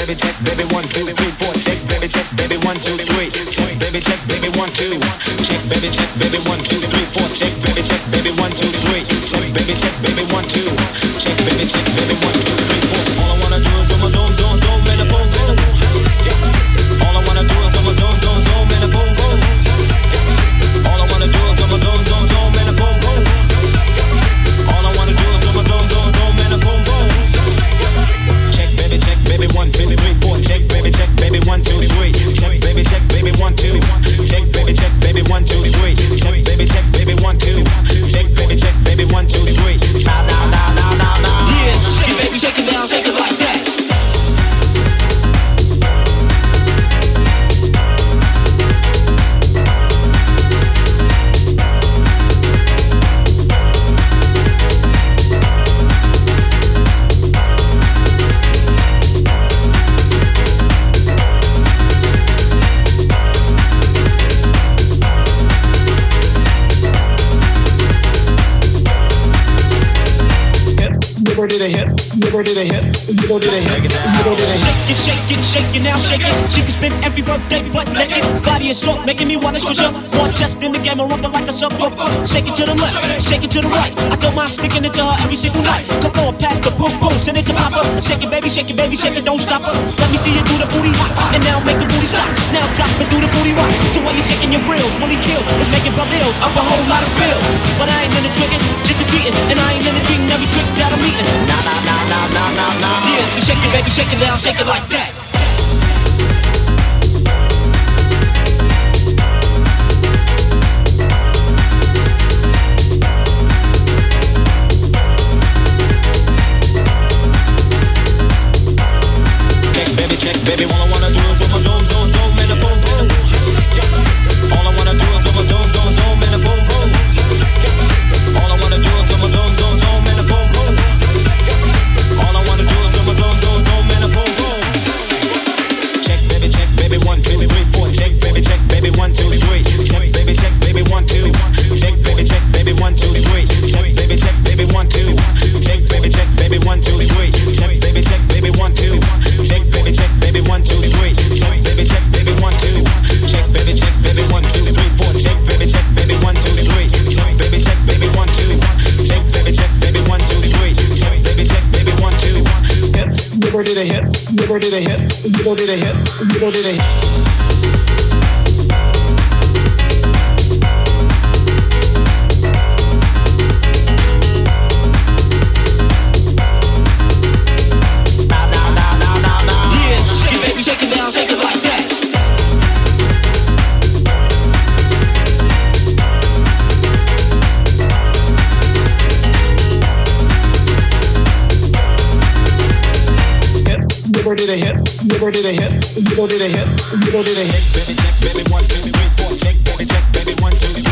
check, baby 1 2 3 4 check, baby check, baby 1 2 3 check, baby check, baby 1 2 check, baby check, baby 1 2 3 4 check, baby check, baby 1 2 3 check, baby check, baby 1 2 check, baby check, baby 1 2 3 4. All I wanna do is do my zoom zoom zoom and a boom boom. All I wanna do is do my zoom zoom zoom and a boom boom. All I wanna do is do my zoom zoom zoom and a boom boom. All I wanna do is do my zoom zoom zoom and a boom boom. Check, baby 1 2 3 4 check, baby check, baby 1 2 3 check, baby check, baby 1 2 check, baby check, baby 1 2 3 check, baby check, baby 1 2 check, baby check, baby 1 2 3. Now. Yeah, shake it, baby, shake it down, shake it like that. Never did a hip, never did a hip, never did a hip, never did a hip. Shake it now, shake it. She can spin every birthday but naked. Body assault, making me wanna squish up. One chest in the game, I rumble like a subwoofer. Shake it to the left, shake it to the right. I don't mind sticking it to her every single night. Come on, pass the boom boom, send it to pop up. Shake it, baby, shake it, baby, shake it, don't stop her. Let me see you do the booty hop, and now make the booty stop. Now drop it, do the booty rock. The way you're shaking your grills, really kill. It's making brother ills up a whole lot of bills. But I ain't in the tricking, just the cheating, and I ain't in the cheating every trick that I'm eating. Nah. Yeah, you shake it, baby, shake it down, shake it like that. Check, baby, all I wanna do is do my zoom zoom zoom and a boom boom. All I wanna do is do my zoom zoom zoom and a boom boom. All I wanna do is do my zoom zoom zoom and a boom boom. All I wanna do is do my zoom zoom zoom and a boom boom. Check, baby 1 2 3 4 check, baby check, baby 1 2 3 check, baby check, baby 1 2 check, baby check, baby 1 2 3 check, baby check, baby 1 2 check, baby check, baby 1 2 3 check, baby check, baby 1 2 check, baby check, baby 1 2 3 check, baby check, baby 1 2 check, baby check, baby 1 2 3 4 check, baby check, baby 1 2 3 check, baby check, baby 1 2 check, baby check, baby 1 2 3 check, baby check, baby 1 2. Hip, never did a hip, never did a hip, never did a hip, never did a hip. Shake it down, shake it like that. Hip, never did a hip, never did a hip, never did a hip, never did a hip. Baby check, baby 1 2 3 4 check, baby check, baby 1 2 3